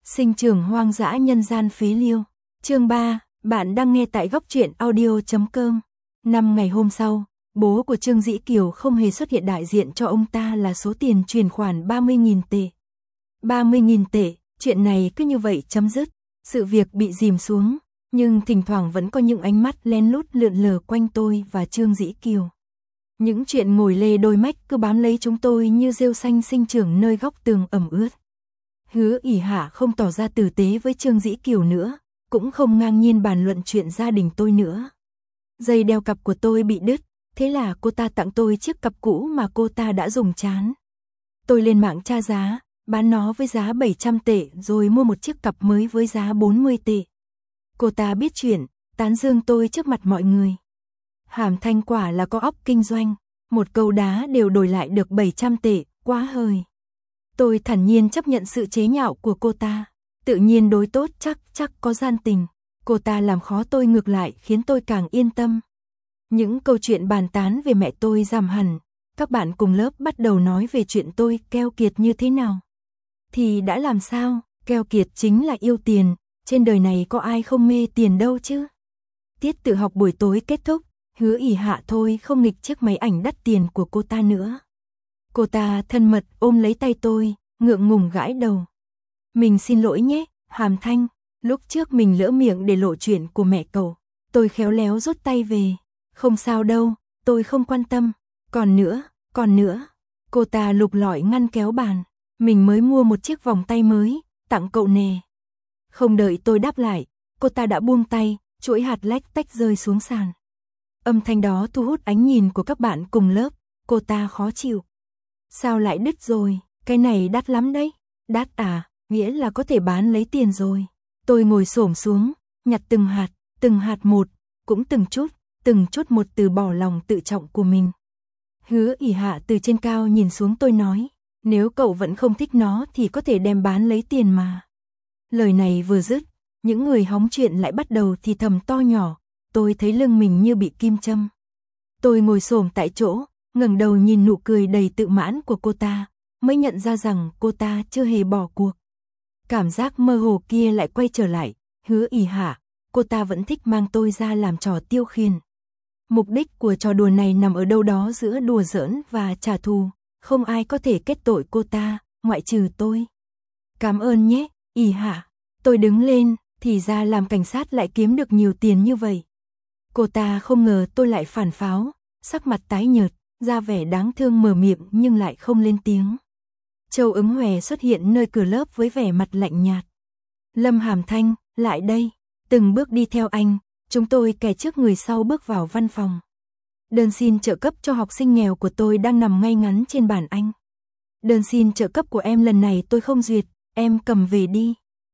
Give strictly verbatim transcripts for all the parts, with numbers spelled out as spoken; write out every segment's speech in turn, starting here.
Sinh trưởng hoang dã nhân gian phí liêu. Chương ba, bạn đang nghe tại góc truyện audio chấm com. Năm ngày hôm sau, bố của Trương Dĩ Kiều không hề xuất hiện, đại diện cho ông ta là số tiền chuyển khoản ba mươi nghìn tệ. ba mươi nghìn tệ, chuyện này cứ như vậy chấm dứt, sự việc bị dìm xuống, nhưng thỉnh thoảng vẫn có những ánh mắt lén lút lượn lờ quanh tôi và Trương Dĩ Kiều. Những chuyện ngồi lê đôi mách cứ bám lấy chúng tôi như rêu xanh sinh trưởng nơi góc tường ẩm ướt. Hứa ỷ hạ không tỏ ra tử tế với Trương Dĩ Kiều nữa, cũng không ngang nhiên bàn luận chuyện gia đình tôi nữa. Dây đeo cặp của tôi bị đứt, thế là cô ta tặng tôi chiếc cặp cũ mà cô ta đã dùng chán. Tôi lên mạng tra giá, bán nó với giá bảy trăm tệ rồi mua một chiếc cặp mới với giá bốn mươi tệ. Cô ta biết chuyện, tán dương tôi trước mặt mọi người. Hàm Thanh quả là có óc kinh doanh, một câu đá đều đổi lại được bảy trăm tệ, quá hời. Tôi thản nhiên chấp nhận sự chế nhạo của cô ta, tự nhiên đối tốt chắc chắc có gian tình. Cô ta làm khó tôi ngược lại khiến tôi càng yên tâm. Những câu chuyện bàn tán về mẹ tôi giảm hẳn, các bạn cùng lớp bắt đầu nói về chuyện tôi keo kiệt như thế nào. Thì đã làm sao, keo kiệt chính là yêu tiền, trên đời này có ai không mê tiền đâu chứ. Tiết tự học buổi tối kết thúc, Hứa ỷ hạ thôi không nghịch chiếc máy ảnh đắt tiền của cô ta nữa. Cô ta thân mật ôm lấy tay tôi, ngượng ngùng gãi đầu. Mình xin lỗi nhé, Hàm Thanh, lúc trước mình lỡ miệng để lộ chuyện của mẹ cậu. Tôi khéo léo rút tay về. Không sao đâu, tôi không quan tâm. Còn nữa, còn nữa. Cô ta lục lọi ngăn kéo bàn. Mình mới mua một chiếc vòng tay mới, tặng cậu nè. Không đợi tôi đáp lại, cô ta đã buông tay, chuỗi hạt lách tách rơi xuống sàn. Âm thanh đó thu hút ánh nhìn của các bạn cùng lớp, cô ta khó chịu. Sao lại đứt rồi, cái này đắt lắm đấy. Đắt à, nghĩa là có thể bán lấy tiền rồi. Tôi ngồi xổm xuống, nhặt từng hạt, từng hạt một, cũng từng chút, từng chút một từ bỏ lòng tự trọng của mình. Hứa ỷ hạ từ trên cao nhìn xuống tôi nói, nếu cậu vẫn không thích nó thì có thể đem bán lấy tiền mà. Lời này vừa dứt, những người hóng chuyện lại bắt đầu thì thầm to nhỏ, tôi thấy lưng mình như bị kim châm. Tôi ngồi xổm tại chỗ, ngẩng đầu nhìn nụ cười đầy tự mãn của cô ta, mới nhận ra rằng cô ta chưa hề bỏ cuộc. Cảm giác mơ hồ kia lại quay trở lại, Hứa ỷ hạ, cô ta vẫn thích mang tôi ra làm trò tiêu khiển. Mục đích của trò đùa này nằm ở đâu đó giữa đùa giỡn và trả thù, không ai có thể kết tội cô ta, ngoại trừ tôi. Cảm ơn nhé, ỷ hạ. Tôi đứng lên, thì ra làm cảnh sát lại kiếm được nhiều tiền như vậy. Cô ta không ngờ tôi lại phản pháo, sắc mặt tái nhợt, ra vẻ đáng thương mở miệng nhưng lại không lên tiếng. Châu Ứng Hòe xuất hiện nơi cửa lớp với vẻ mặt lạnh nhạt. Lâm Hàm Thanh, lại đây. Từng bước đi theo anh, chúng tôi kẻ trước người sau bước vào văn phòng. Đơn xin trợ cấp cho học sinh nghèo của tôi đang nằm ngay ngắn trên bàn anh. Đơn xin trợ cấp của em lần này tôi không duyệt, em cầm về đi.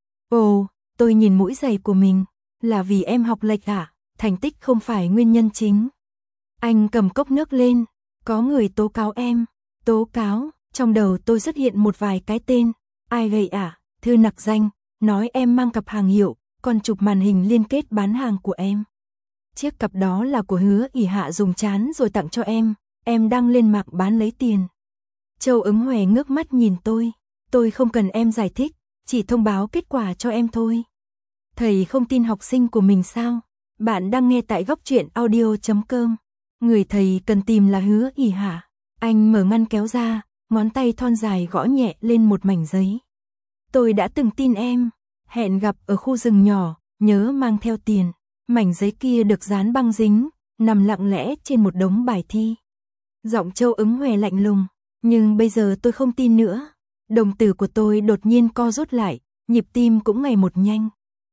Ồ, tôi nhìn mũi giày của mình, là vì em học lệch à, thành tích không phải nguyên nhân chính. Anh cầm cốc nước lên, có người tố cáo em. Tố cáo, trong đầu tôi xuất hiện một vài cái tên. Ai vậy à, thư nặc danh, nói em mang cặp hàng hiệu, còn chụp màn hình liên kết bán hàng của em. Chiếc cặp đó là của Hứa ỷ hạ dùng chán rồi tặng cho em, em đang lên mạng bán lấy tiền. Châu Ứng Hòe ngước mắt nhìn tôi, tôi không cần em giải thích, chỉ thông báo kết quả cho em thôi. Thầy không tin học sinh của mình sao? Bạn đang nghe tại góc truyện audio chấm com. Người thầy cần tìm là Hứa ỷ hạ. Anh mở ngăn kéo ra, ngón tay thon dài gõ nhẹ lên một mảnh giấy. Tôi đã từng tin em, hẹn gặp ở khu rừng nhỏ, nhớ mang theo tiền. Mảnh giấy kia được dán băng dính, nằm lặng lẽ trên một đống bài thi. Giọng Châu Ứng Hòe lạnh lùng, nhưng bây giờ tôi không tin nữa. Đồng tử của tôi đột nhiên co rút lại, nhịp tim cũng ngày một nhanh.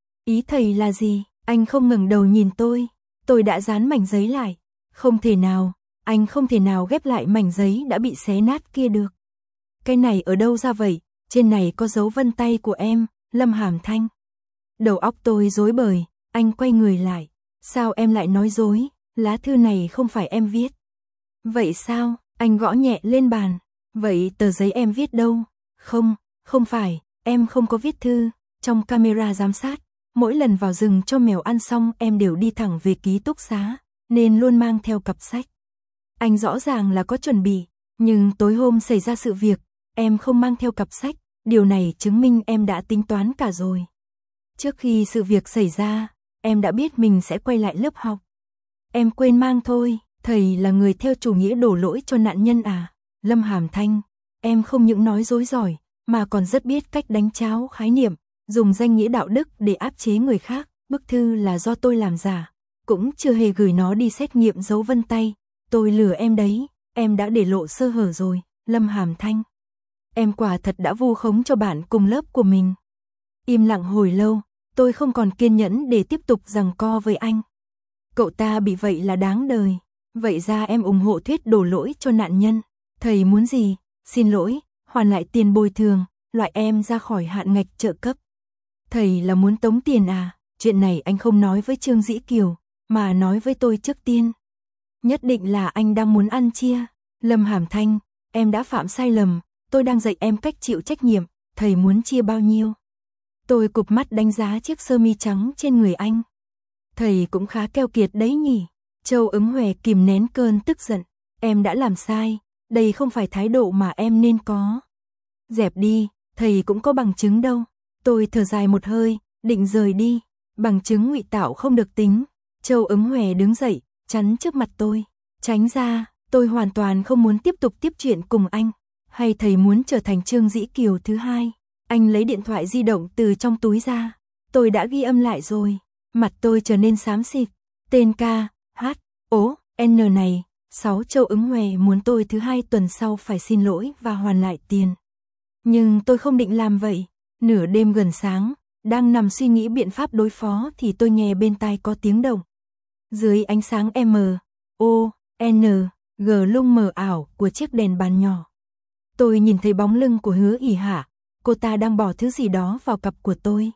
Ý thầy là gì? Anh không ngẩng đầu nhìn tôi. Tôi đã dán mảnh giấy lại. Không thể nào, anh không thể nào ghép lại mảnh giấy đã bị xé nát kia được. Cái này ở đâu ra vậy? Trên này có dấu vân tay của em, Lâm Hàm Thanh. Đầu óc tôi rối bời, anh quay người lại. Sao em lại nói dối? Lá thư này không phải em viết. Vậy sao? Anh gõ nhẹ lên bàn. Vậy tờ giấy em viết đâu? Không, không phải, em không có viết thư. Trong camera giám sát, mỗi lần vào rừng cho mèo ăn xong em đều đi thẳng về ký túc xá, nên luôn mang theo cặp sách. Anh rõ ràng là có chuẩn bị, nhưng tối hôm xảy ra sự việc, em không mang theo cặp sách, điều này chứng minh em đã tính toán cả rồi. Trước khi sự việc xảy ra, em đã biết mình sẽ quay lại lớp học. Em quên mang thôi, thầy là người theo chủ nghĩa đổ lỗi cho nạn nhân à? Lâm Hàm Thanh, em không những nói dối giỏi, mà còn rất biết cách đánh tráo khái niệm, dùng danh nghĩa đạo đức để áp chế người khác. Bức thư là do tôi làm giả, cũng chưa hề gửi nó đi xét nghiệm dấu vân tay. Tôi lừa em đấy, em đã để lộ sơ hở rồi. Lâm Hàm Thanh, em quả thật đã vu khống cho bạn cùng lớp của mình. Im lặng hồi lâu, tôi không còn kiên nhẫn để tiếp tục giằng co với anh. Cậu ta bị vậy là đáng đời. Vậy ra em ủng hộ thuyết đổ lỗi cho nạn nhân. Thầy muốn gì? Xin lỗi, hoàn lại tiền bồi thường, loại em ra khỏi hạn ngạch trợ cấp. Thầy là muốn tống tiền à? Chuyện này anh không nói với Trương Dĩ Kiều, mà nói với tôi trước tiên. Nhất định là anh đang muốn ăn chia. Lâm Hàm Thanh, em đã phạm sai lầm, tôi đang dạy em cách chịu trách nhiệm, thầy muốn chia bao nhiêu? Tôi cụp mắt đánh giá chiếc sơ mi trắng trên người anh. Thầy cũng khá keo kiệt đấy nhỉ. Châu Ứng Hòe kìm nén cơn tức giận. Em đã làm sai, đây không phải thái độ mà em nên có. Dẹp đi, thầy cũng có bằng chứng đâu. Tôi thở dài một hơi, định rời đi. Bằng chứng ngụy tạo không được tính. Châu Ứng Hòe đứng dậy, chắn trước mặt tôi. Tránh ra, tôi hoàn toàn không muốn tiếp tục tiếp chuyện cùng anh. Hay thầy muốn trở thành Trương Dĩ Kiều thứ hai? Anh lấy điện thoại di động từ trong túi ra. Tôi đã ghi âm lại rồi. Mặt tôi trở nên xám xịt. Tên ca, hát, ố, N này. Sáu Châu Ứng Hòe muốn tôi thứ hai tuần sau phải xin lỗi và hoàn lại tiền. Nhưng tôi không định làm vậy. Nửa đêm gần sáng, đang nằm suy nghĩ biện pháp đối phó thì tôi nghe bên tai có tiếng động. Dưới ánh sáng M, O, N, G lung mờ ảo của chiếc đèn bàn nhỏ. Tôi nhìn thấy bóng lưng của Hứa ỉ Hạ, cô ta đang bỏ thứ gì đó vào cặp của tôi.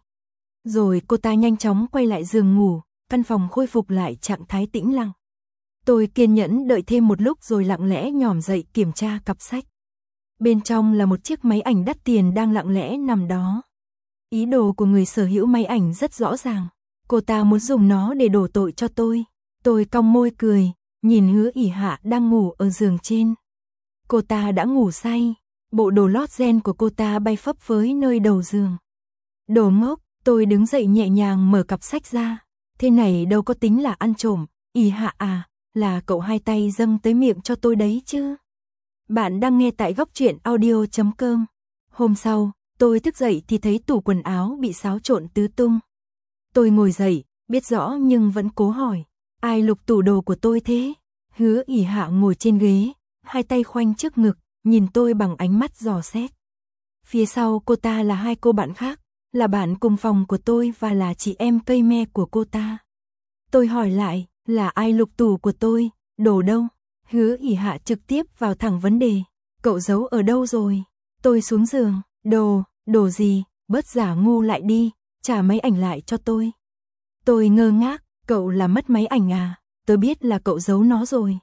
Rồi cô ta nhanh chóng quay lại giường ngủ, căn phòng khôi phục lại trạng thái tĩnh lặng. Tôi kiên nhẫn đợi thêm một lúc rồi lặng lẽ nhòm dậy kiểm tra cặp sách. Bên trong là một chiếc máy ảnh đắt tiền đang lặng lẽ nằm đó. Ý đồ của người sở hữu máy ảnh rất rõ ràng. Cô ta muốn dùng nó để đổ tội cho tôi. Tôi cong môi cười, nhìn Hứa ỉ Hạ đang ngủ ở giường trên. Cô ta đã ngủ say, bộ đồ lót ren của cô ta bay phấp phới nơi đầu giường. Đồ ngốc, tôi đứng dậy nhẹ nhàng mở cặp sách ra. Thế này đâu có tính là ăn trộm, ỉ Hạ à, là cậu hai tay dâng tới miệng cho tôi đấy chứ. Bạn đang nghe tại góc truyện audio chấm com. Hôm sau, tôi thức dậy thì thấy tủ quần áo bị xáo trộn tứ tung. Tôi ngồi dậy, biết rõ nhưng vẫn cố hỏi, ai lục tủ đồ của tôi thế? Hứa ỉ Hạ ngồi trên ghế, hai tay khoanh trước ngực, nhìn tôi bằng ánh mắt dò xét. Phía sau cô ta là hai cô bạn khác, là bạn cùng phòng của tôi và là chị em cây me của cô ta. Tôi hỏi lại, là ai lục tủ của tôi, đồ đâu? Hứa ỉ Hạ trực tiếp vào thẳng vấn đề, cậu giấu ở đâu rồi? Tôi xuống giường, đồ, đồ gì, bớt giả ngu lại đi, trả máy ảnh lại cho tôi. Tôi ngơ ngác, cậu là mất máy ảnh à? Tôi biết là cậu giấu nó rồi.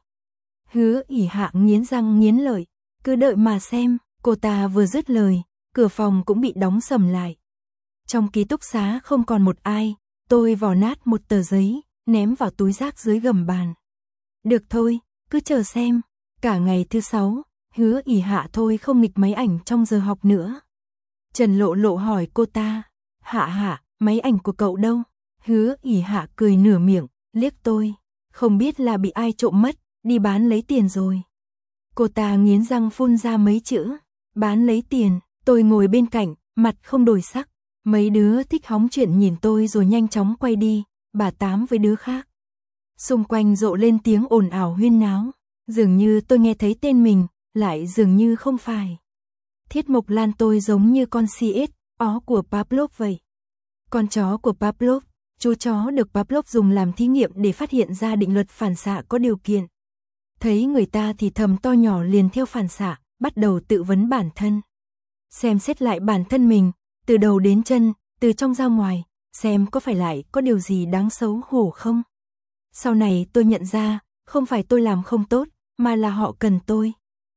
Hứa ỉ Hạ nghiến răng nghiến lợi, cứ đợi mà xem. Cô ta vừa dứt lời, cửa phòng cũng bị đóng sầm lại. Trong ký túc xá không còn một ai, tôi vò nát một tờ giấy, ném vào túi rác dưới gầm bàn. Được thôi, cứ chờ xem. Cả ngày thứ sáu, Hứa ỉ Hạ thôi không nghịch máy ảnh trong giờ học nữa. Trần Lộ Lộ hỏi cô ta, Hạ Hạ, máy ảnh của cậu đâu? Hứa ỉ Hạ cười nửa miệng, liếc tôi, không biết là bị ai trộm mất, đi bán lấy tiền rồi. Cô ta nghiến răng phun ra mấy chữ, bán lấy tiền. Tôi ngồi bên cạnh, mặt không đổi sắc. Mấy đứa thích hóng chuyện nhìn tôi rồi nhanh chóng quay đi, bà tám với đứa khác. Xung quanh rộ lên tiếng ồn ào huyên náo, dường như tôi nghe thấy tên mình, lại dường như không phải. Thiết Mộc Lan tôi giống như con xê ét, ó của Pavlov vậy. Con chó của Pavlov, chú chó được Pavlov dùng làm thí nghiệm để phát hiện ra định luật phản xạ có điều kiện. Thấy người ta thì thầm to nhỏ liền theo phản xạ, bắt đầu tự vấn bản thân. Xem xét lại bản thân mình, từ đầu đến chân, từ trong ra ngoài, xem có phải lại có điều gì đáng xấu hổ không. Sau này tôi nhận ra, không phải tôi làm không tốt, mà là họ cần tôi.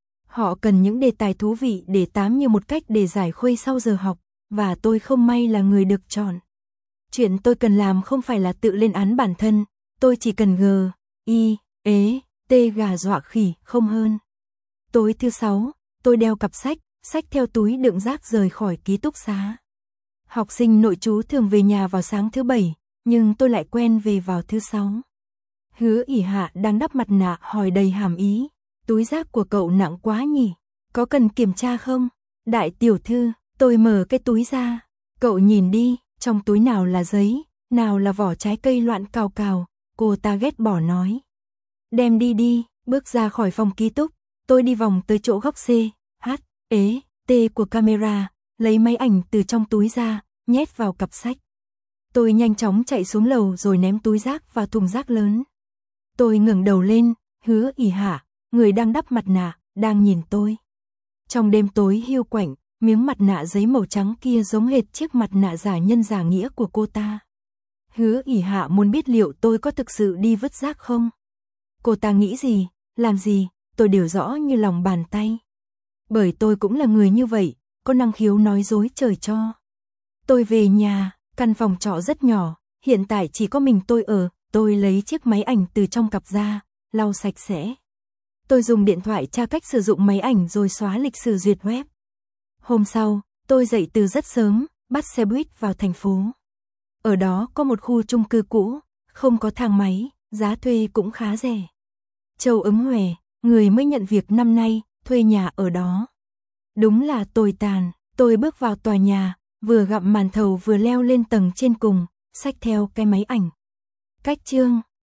Họ cần những đề tài thú vị để tám như một cách để giải khuây sau giờ học, và tôi không may là người được chọn. Chuyện tôi cần làm không phải là tự lên án bản thân, tôi chỉ cần g, i, ế, t gà dọa khỉ, không hơn. Tối thứ sáu, tôi đeo cặp sách, xách theo túi đựng rác rời khỏi ký túc xá. Học sinh nội trú thường về nhà vào sáng thứ bảy, nhưng tôi lại quen về vào thứ sáu. Hứa ỉ hạ đang đắp mặt nạ hỏi đầy hàm ý. Túi rác của cậu nặng quá nhỉ? Có cần kiểm tra không? Đại tiểu thư, tôi mở cái túi ra. Cậu nhìn đi, trong túi nào là giấy, nào là vỏ trái cây loạn cào cào, cô ta ghét bỏ nói. Đem đi đi, bước ra khỏi phòng ký túc, tôi đi vòng tới chỗ góc C, H, E, T của camera, lấy máy ảnh từ trong túi ra, nhét vào cặp sách. Tôi nhanh chóng chạy xuống lầu rồi ném túi rác vào thùng rác lớn. Tôi ngẩng đầu lên, Hứa ỉ hạ, người đang đắp mặt nạ, đang nhìn tôi. Trong đêm tối hiu quạnh, miếng mặt nạ giấy màu trắng kia giống hệt chiếc mặt nạ giả nhân giả nghĩa của cô ta. Hứa ỉ hạ muốn biết liệu tôi có thực sự đi vứt rác không? Cô ta nghĩ gì, làm gì, tôi đều rõ như lòng bàn tay. Bởi tôi cũng là người như vậy, có năng khiếu nói dối trời cho. Tôi về nhà, căn phòng trọ rất nhỏ, hiện tại chỉ có mình tôi ở, tôi lấy chiếc máy ảnh từ trong cặp ra, lau sạch sẽ. Tôi dùng điện thoại tra cách sử dụng máy ảnh rồi xóa lịch sử duyệt web. Hôm sau, tôi dậy từ rất sớm, bắt xe buýt vào thành phố. Ở đó có một khu chung cư cũ, không có thang máy, giá thuê cũng khá rẻ. Châu Ứng Huệ, người mới nhận việc năm nay, thuê nhà ở đó. Đúng là tồi tàn, tôi bước vào tòa nhà, vừa gặm màn thầu vừa leo lên tầng trên cùng, xách theo cái máy ảnh. Cách chương